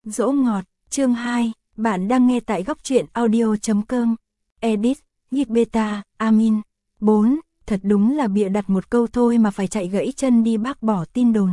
Dỗ ngọt, chương 2, bạn đang nghe tại góc truyện audio.com. Edit, Git Beta, Amin. 4, thật đúng là bịa đặt một câu thôi mà phải chạy gãy chân đi bác bỏ tin đồn.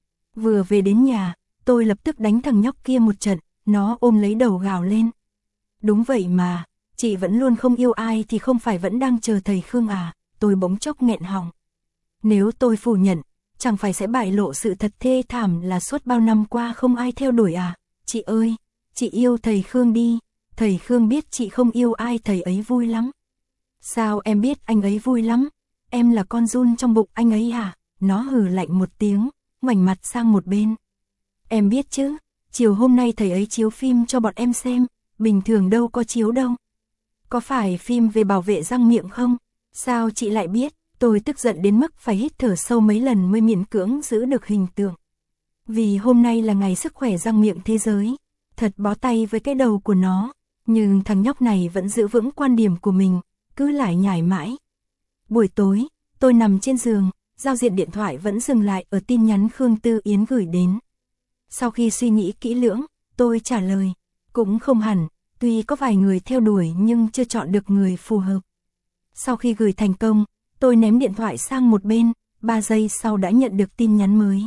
Vừa về đến nhà, tôi lập tức đánh thằng nhóc kia một trận, nó ôm lấy đầu gào lên. Đúng vậy mà, chị vẫn luôn không yêu ai thì không phải vẫn đang chờ thầy Khương à, tôi bỗng chốc nghẹn họng. Nếu tôi phủ nhận, chẳng phải sẽ bại lộ sự thật thê thảm là suốt bao năm qua không ai theo đuổi à? Chị ơi, chị yêu thầy Khương đi, thầy Khương biết chị không yêu ai thầy ấy vui lắm. Sao em biết anh ấy vui lắm? Em là con giun trong bụng anh ấy à? Nó hừ lạnh một tiếng, ngoảnh mặt sang một bên. Em biết chứ, chiều hôm nay thầy ấy chiếu phim cho bọn em xem, bình thường đâu có chiếu đâu. Có phải phim về bảo vệ răng miệng không? Sao chị lại biết? Tôi tức giận đến mức phải hít thở sâu mấy lần mới miễn cưỡng giữ được hình tượng. Vì hôm nay là ngày sức khỏe răng miệng thế giới, thật bó tay với cái đầu của nó, nhưng thằng nhóc này vẫn giữ vững quan điểm của mình, cứ lải nhải mãi. Buổi tối, tôi nằm trên giường, giao diện điện thoại vẫn dừng lại ở tin nhắn Khương Tư Yến gửi đến. Sau khi suy nghĩ kỹ lưỡng, tôi trả lời, cũng không hẳn, tuy có vài người theo đuổi nhưng chưa chọn được người phù hợp. Sau khi gửi thành công, tôi ném điện thoại sang một bên, 3 giây sau đã nhận được tin nhắn mới.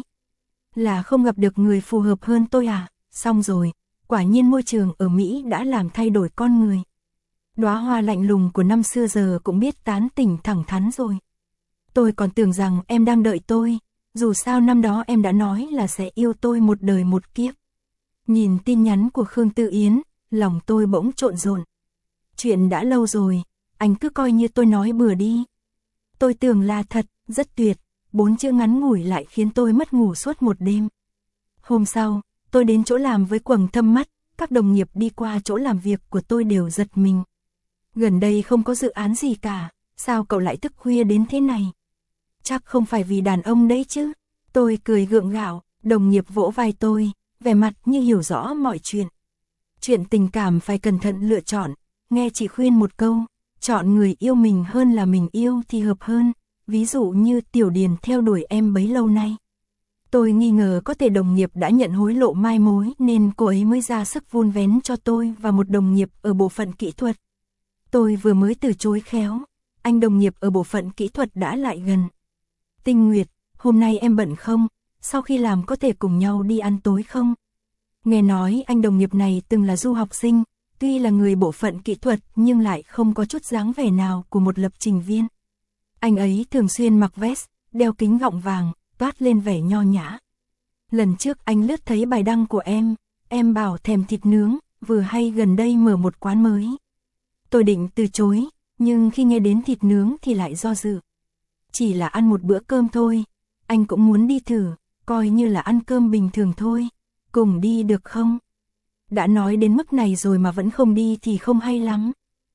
Là không gặp được người phù hợp hơn tôi à? Xong rồi, quả nhiên môi trường ở Mỹ đã làm thay đổi con người. Đóa hoa lạnh lùng của năm xưa giờ cũng biết tán tỉnh thẳng thắn rồi. Tôi còn tưởng rằng em đang đợi tôi, dù sao năm đó em đã nói là sẽ yêu tôi một đời một kiếp. Nhìn tin nhắn của Khương Tư Yến, lòng tôi bỗng trộn rộn. Chuyện đã lâu rồi, anh cứ coi như tôi nói bừa đi. Tôi tưởng là thật, rất tuyệt, 4 chữ ngắn ngủi lại khiến tôi mất ngủ suốt một đêm. Hôm sau, tôi đến chỗ làm với quầng thâm mắt, các đồng nghiệp đi qua chỗ làm việc của tôi đều giật mình. Gần đây không có dự án gì cả, sao cậu lại thức khuya đến thế này? Chắc không phải vì đàn ông đấy chứ? Tôi cười gượng gạo, đồng nghiệp vỗ vai tôi, vẻ mặt như hiểu rõ mọi chuyện. Chuyện tình cảm phải cẩn thận lựa chọn, nghe chị khuyên một câu, chọn người yêu mình hơn là mình yêu thì hợp hơn, ví dụ như Tiểu Điền theo đuổi em bấy lâu nay. Tôi nghi ngờ có thể đồng nghiệp đã nhận hối lộ mai mối nên cô ấy mới ra sức vun vén cho tôi và một đồng nghiệp ở bộ phận kỹ thuật. Tôi vừa mới từ chối khéo, anh đồng nghiệp ở bộ phận kỹ thuật đã lại gần. Tinh Nguyệt, hôm nay em bận không? Sau khi làm có thể cùng nhau đi ăn tối không? Nghe nói anh đồng nghiệp này từng là du học sinh, tuy là người bộ phận kỹ thuật nhưng lại không có chút dáng vẻ nào của một lập trình viên. Anh ấy thường xuyên mặc vest, đeo kính gọng vàng, toát lên vẻ nho nhã. Lần trước anh lướt thấy bài đăng của em bảo thèm thịt nướng, vừa hay gần đây mở một quán mới. Tôi định từ chối, nhưng khi nghe đến thịt nướng thì lại do dự. Chỉ là ăn một bữa cơm thôi, anh cũng muốn đi thử, coi như là ăn cơm bình thường thôi, cùng đi được không? Đã nói đến mức này rồi mà vẫn không đi thì không hay lắm.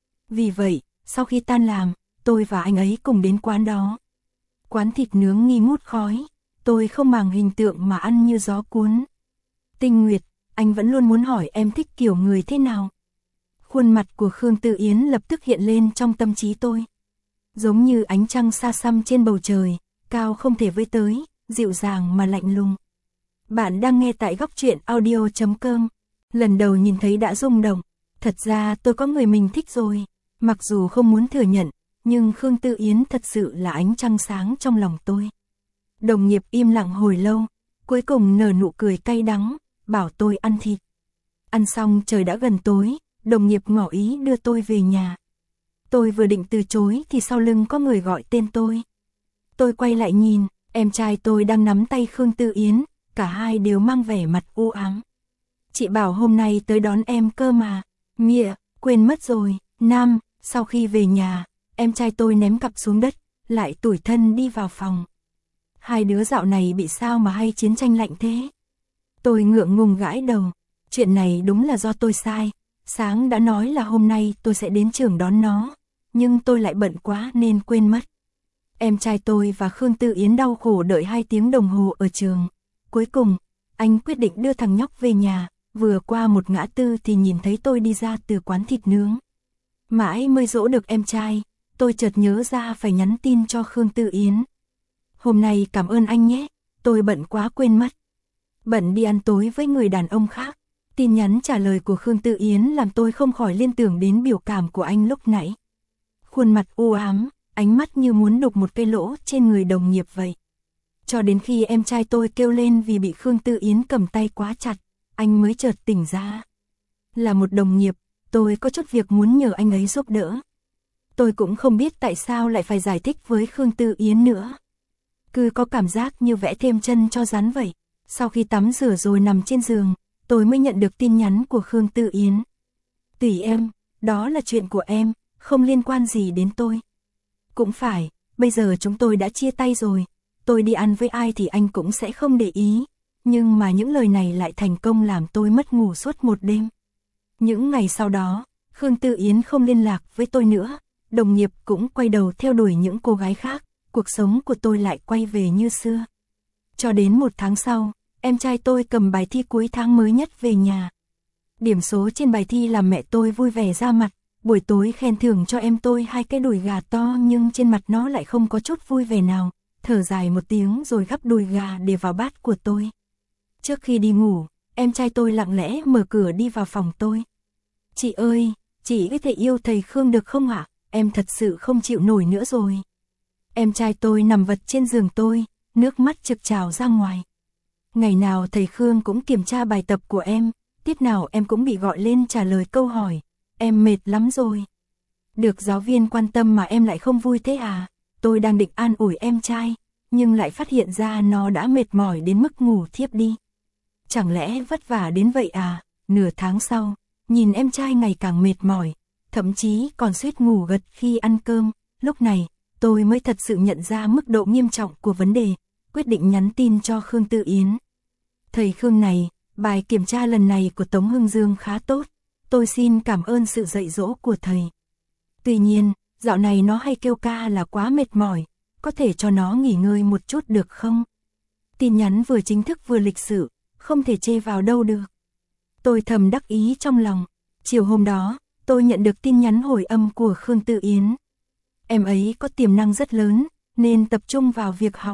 Vì vậy, sau khi tan làm, tôi và anh ấy cùng đến quán đó. Quán thịt nướng nghi ngút khói, tôi không màng hình tượng mà ăn như gió cuốn. Tinh Nguyệt, anh vẫn luôn muốn hỏi em thích kiểu người thế nào? Khuôn mặt của Khương Tư Yến lập tức hiện lên trong tâm trí tôi. Giống như ánh trăng xa xăm trên bầu trời, cao không thể với tới, dịu dàng mà lạnh lùng. Bạn đang nghe tại góc truyện audio.com. Lần đầu nhìn thấy đã rung động. Thật ra tôi có người mình thích rồi. Mặc dù không muốn thừa nhận, nhưng Khương Tư Yến thật sự là ánh trăng sáng trong lòng tôi. Đồng nghiệp im lặng hồi lâu, cuối cùng nở nụ cười cay đắng, bảo tôi ăn thịt. Ăn xong trời đã gần tối, đồng nghiệp ngỏ ý đưa tôi về nhà. Tôi vừa định từ chối thì sau lưng có người gọi tên tôi. Tôi quay lại nhìn, em trai tôi đang nắm tay Khương Tư Yến, cả hai đều mang vẻ mặt u ám. Chị bảo hôm nay tới đón em cơ mà. Mịa, quên mất rồi. Nam, sau khi về nhà, em trai tôi ném cặp xuống đất, lại tủi thân đi vào phòng. Hai đứa dạo này bị sao mà hay chiến tranh lạnh thế? Tôi ngượng ngùng gãi đầu. Chuyện này đúng là do tôi sai. Sáng đã nói là hôm nay tôi sẽ đến trường đón nó, nhưng tôi lại bận quá nên quên mất. Em trai tôi và Khương Tư Yến đau khổ đợi 2 tiếng đồng hồ ở trường. Cuối cùng, anh quyết định đưa thằng nhóc về nhà, vừa qua một ngã tư thì nhìn thấy tôi đi ra từ quán thịt nướng. Mãi mới dỗ được em trai, tôi chợt nhớ ra phải nhắn tin cho Khương Tư Yến. Hôm nay cảm ơn anh nhé, tôi bận quá quên mất. Bận đi ăn tối với người đàn ông khác. Tin nhắn trả lời của Khương Tư Yến làm tôi không khỏi liên tưởng đến biểu cảm của anh lúc nãy. Khuôn mặt u ám, ánh mắt như muốn đục một cái lỗ trên người đồng nghiệp vậy. Cho đến khi em trai tôi kêu lên vì bị Khương Tư Yến cầm tay quá chặt, anh mới chợt tỉnh ra. Là một đồng nghiệp, tôi có chút việc muốn nhờ anh ấy giúp đỡ. Tôi cũng không biết tại sao lại phải giải thích với Khương Tư Yến nữa. Cứ có cảm giác như vẽ thêm chân cho rắn vậy. Sau khi tắm rửa rồi nằm trên giường, tôi mới nhận được tin nhắn của Khương Tư Yến. Tùy em, đó là chuyện của em, không liên quan gì đến tôi. Cũng phải, bây giờ chúng tôi đã chia tay rồi, tôi đi ăn với ai thì anh cũng sẽ không để ý. Nhưng mà những lời này lại thành công làm tôi mất ngủ suốt một đêm. Những ngày sau đó, Khương Tư Yến không liên lạc với tôi nữa, đồng nghiệp cũng quay đầu theo đuổi những cô gái khác, cuộc sống của tôi lại quay về như xưa. Cho đến một tháng sau, em trai tôi cầm bài thi cuối tháng mới nhất về nhà. Điểm số trên bài thi làm mẹ tôi vui vẻ ra mặt, buổi tối khen thưởng cho em tôi 2 cái đùi gà to nhưng trên mặt nó lại không có chút vui vẻ nào, thở dài một tiếng rồi gắp đùi gà để vào bát của tôi. Trước khi đi ngủ, em trai tôi lặng lẽ mở cửa đi vào phòng tôi. Chị ơi, chị có thể yêu thầy Khương được không ạ? Em thật sự không chịu nổi nữa rồi. Em trai tôi nằm vật trên giường tôi, nước mắt trực trào ra ngoài. Ngày nào thầy Khương cũng kiểm tra bài tập của em, tiết nào em cũng bị gọi lên trả lời câu hỏi. Em mệt lắm rồi. Được giáo viên quan tâm mà em lại không vui thế à? Tôi đang định an ủi em trai, nhưng lại phát hiện ra nó đã mệt mỏi đến mức ngủ thiếp đi. Chẳng lẽ vất vả đến vậy à? Nửa tháng sau, nhìn em trai ngày càng mệt mỏi, thậm chí còn suýt ngủ gật khi ăn cơm, lúc này, tôi mới thật sự nhận ra mức độ nghiêm trọng của vấn đề, quyết định nhắn tin cho Khương Tư Yến. Thầy Khương này, bài kiểm tra lần này của Tống Hưng Dương khá tốt, tôi xin cảm ơn sự dạy dỗ của thầy. Tuy nhiên, dạo này nó hay kêu ca là quá mệt mỏi, có thể cho nó nghỉ ngơi một chút được không? Tin nhắn vừa chính thức vừa lịch sự, không thể chê vào đâu được. Tôi thầm đắc ý trong lòng. Chiều hôm đó, tôi nhận được tin nhắn hồi âm của Khương Tư Yến. Em ấy có tiềm năng rất lớn, nên tập trung vào việc học.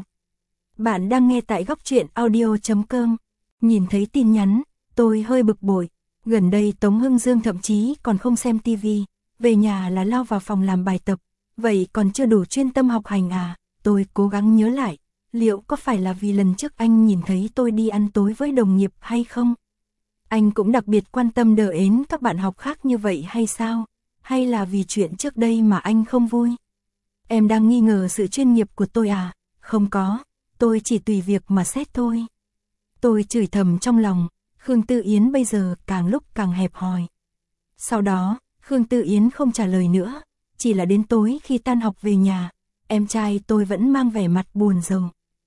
Bạn đang nghe tại góc truyện audio.com. Nhìn thấy tin nhắn, tôi hơi bực bội. Gần đây Tống Hưng Dương thậm chí còn không xem tivi, về nhà là lao vào phòng làm bài tập. Vậy còn chưa đủ chuyên tâm học hành à? Tôi cố gắng nhớ lại, liệu có phải là vì lần trước anh nhìn thấy tôi đi ăn tối với đồng nghiệp hay không? Anh cũng đặc biệt quan tâm đờ ến các bạn học khác như vậy hay sao? Hay là vì chuyện trước đây mà anh không vui? Em đang nghi ngờ sự chuyên nghiệp của tôi à? Không có, tôi chỉ tùy việc mà xét thôi. Tôi chửi thầm trong lòng, Khương Tư Yến bây giờ càng lúc càng hẹp hòi. Sau đó, Khương Tư Yến không trả lời nữa, chỉ là đến tối khi tan học về nhà, em trai tôi vẫn mang vẻ mặt buồn rầu.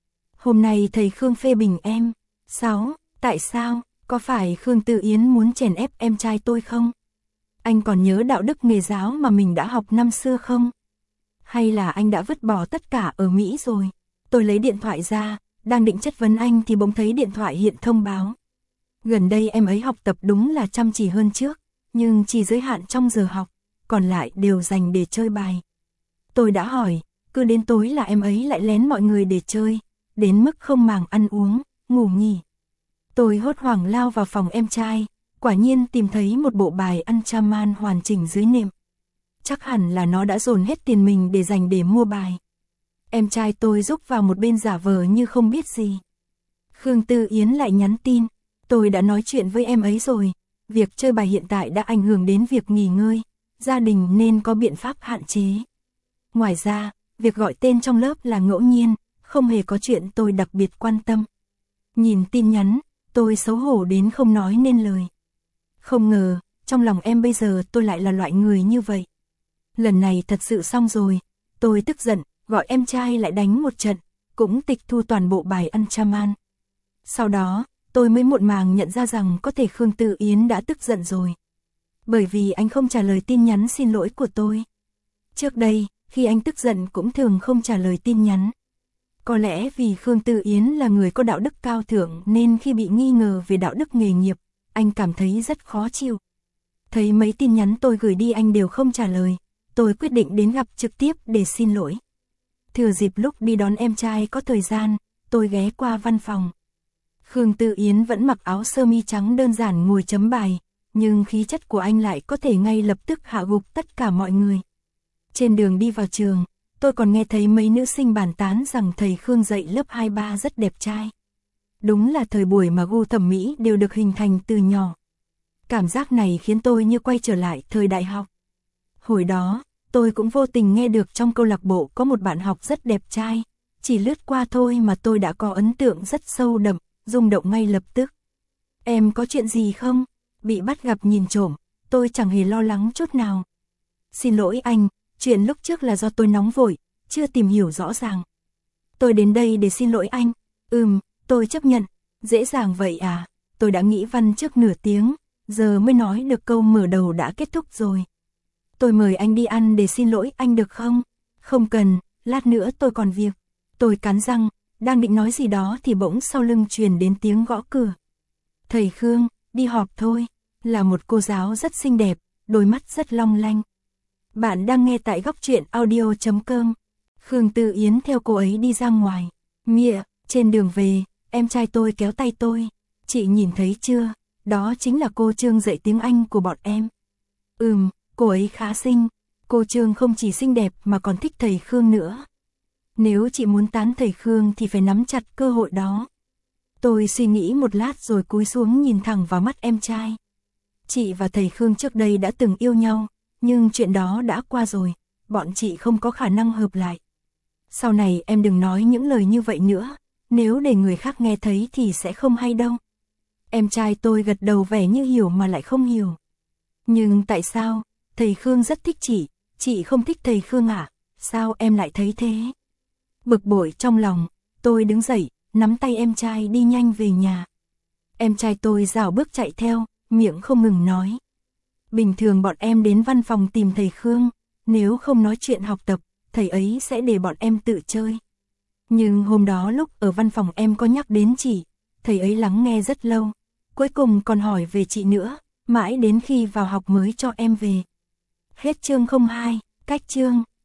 Hôm nay thầy Khương phê bình em. Sao? Tại sao? Có phải Khương Tư Yến muốn chèn ép em trai tôi không? Anh còn nhớ đạo đức nghề giáo mà mình đã học năm xưa không? Hay là anh đã vứt bỏ tất cả ở Mỹ rồi? Tôi lấy điện thoại ra, đang định chất vấn anh thì bỗng thấy điện thoại hiện thông báo. Gần đây em ấy học tập đúng là chăm chỉ hơn trước, nhưng chỉ giới hạn trong giờ học, còn lại đều dành để chơi bài. Tôi đã hỏi, cứ đến tối là em ấy lại lén mọi người để chơi, đến mức không màng ăn uống, ngủ nghỉ. Tôi hốt hoảng lao vào phòng em trai, quả nhiên tìm thấy một bộ bài Anchaman hoàn chỉnh dưới nệm. Chắc hẳn là nó đã dồn hết tiền mình để dành để mua bài. Em trai tôi rúc vào một bên giả vờ như không biết gì. Khương Tư Yến lại nhắn tin, tôi đã nói chuyện với em ấy rồi, việc chơi bài hiện tại đã ảnh hưởng đến việc nghỉ ngơi, gia đình nên có biện pháp hạn chế. Ngoài ra, việc gọi tên trong lớp là ngẫu nhiên, không hề có chuyện tôi đặc biệt quan tâm. Nhìn tin nhắn, tôi xấu hổ đến không nói nên lời. Không ngờ, trong lòng em bây giờ tôi lại là loại người như vậy. Lần này thật sự xong rồi, tôi tức giận, gọi em trai lại đánh một trận, cũng tịch thu toàn bộ bài Anchaman. Sau đó, tôi mới muộn màng nhận ra rằng có thể Khương Tư Yến đã tức giận rồi. Bởi vì anh không trả lời tin nhắn xin lỗi của tôi. Trước đây, khi anh tức giận cũng thường không trả lời tin nhắn. Có lẽ vì Khương Tư Yến là người có đạo đức cao thượng nên khi bị nghi ngờ về đạo đức nghề nghiệp, anh cảm thấy rất khó chịu. Thấy mấy tin nhắn tôi gửi đi anh đều không trả lời, tôi quyết định đến gặp trực tiếp để xin lỗi. Thừa dịp lúc đi đón em trai có thời gian, tôi ghé qua văn phòng. Khương Tư Yến vẫn mặc áo sơ mi trắng đơn giản ngồi chấm bài, nhưng khí chất của anh lại có thể ngay lập tức hạ gục tất cả mọi người. Trên đường đi vào trường, tôi còn nghe thấy mấy nữ sinh bàn tán rằng thầy Khương dạy lớp 2-3 rất đẹp trai. Đúng là thời buổi mà gu thẩm mỹ đều được hình thành từ nhỏ. Cảm giác này khiến tôi như quay trở lại thời đại học. Hồi đó, tôi cũng vô tình nghe được trong câu lạc bộ có một bạn học rất đẹp trai, chỉ lướt qua thôi mà tôi đã có ấn tượng rất sâu đậm, rung động ngay lập tức. Em có chuyện gì không? Bị bắt gặp nhìn trộm, tôi chẳng hề lo lắng chút nào. Xin lỗi anh, chuyện lúc trước là do tôi nóng vội, chưa tìm hiểu rõ ràng. Tôi đến đây để xin lỗi anh. Tôi chấp nhận. Dễ dàng vậy à? Tôi đã nghĩ văn trước nửa tiếng, giờ mới nói được câu mở đầu đã kết thúc rồi. Tôi mời anh đi ăn để xin lỗi anh được không? Không cần, lát nữa tôi còn việc. Tôi cắn răng, đang định nói gì đó thì bỗng sau lưng truyền đến tiếng gõ cửa. Thầy Khương, đi họp thôi. Là một cô giáo rất xinh đẹp, đôi mắt rất long lanh. Bạn đang nghe tại góc truyện audio.com. Khương Tư Yến theo cô ấy đi ra ngoài. Mịa, trên đường về, em trai tôi kéo tay tôi. Chị nhìn thấy chưa? Đó chính là cô Trương dạy tiếng Anh của bọn em. Cô ấy khá xinh. Cô Trương không chỉ xinh đẹp mà còn thích thầy Khương nữa. Nếu chị muốn tán thầy Khương thì phải nắm chặt cơ hội đó. Tôi suy nghĩ một lát rồi cúi xuống nhìn thẳng vào mắt em trai. Chị và thầy Khương trước đây đã từng yêu nhau, nhưng chuyện đó đã qua rồi, bọn chị không có khả năng hợp lại. Sau này em đừng nói những lời như vậy nữa, nếu để người khác nghe thấy thì sẽ không hay đâu. Em trai tôi gật đầu vẻ như hiểu mà lại không hiểu. Nhưng tại sao? Thầy Khương rất thích chị không thích thầy Khương à? Sao em lại thấy thế? Bực bội trong lòng, tôi đứng dậy, nắm tay em trai đi nhanh về nhà. Em trai tôi rảo bước chạy theo, miệng không ngừng nói. Bình thường bọn em đến văn phòng tìm thầy Khương, nếu không nói chuyện học tập, thầy ấy sẽ để bọn em tự chơi. Nhưng hôm đó lúc ở văn phòng em có nhắc đến chị, thầy ấy lắng nghe rất lâu, cuối cùng còn hỏi về chị nữa, mãi đến khi vào học mới cho em về. Hết chương 02, cách chương.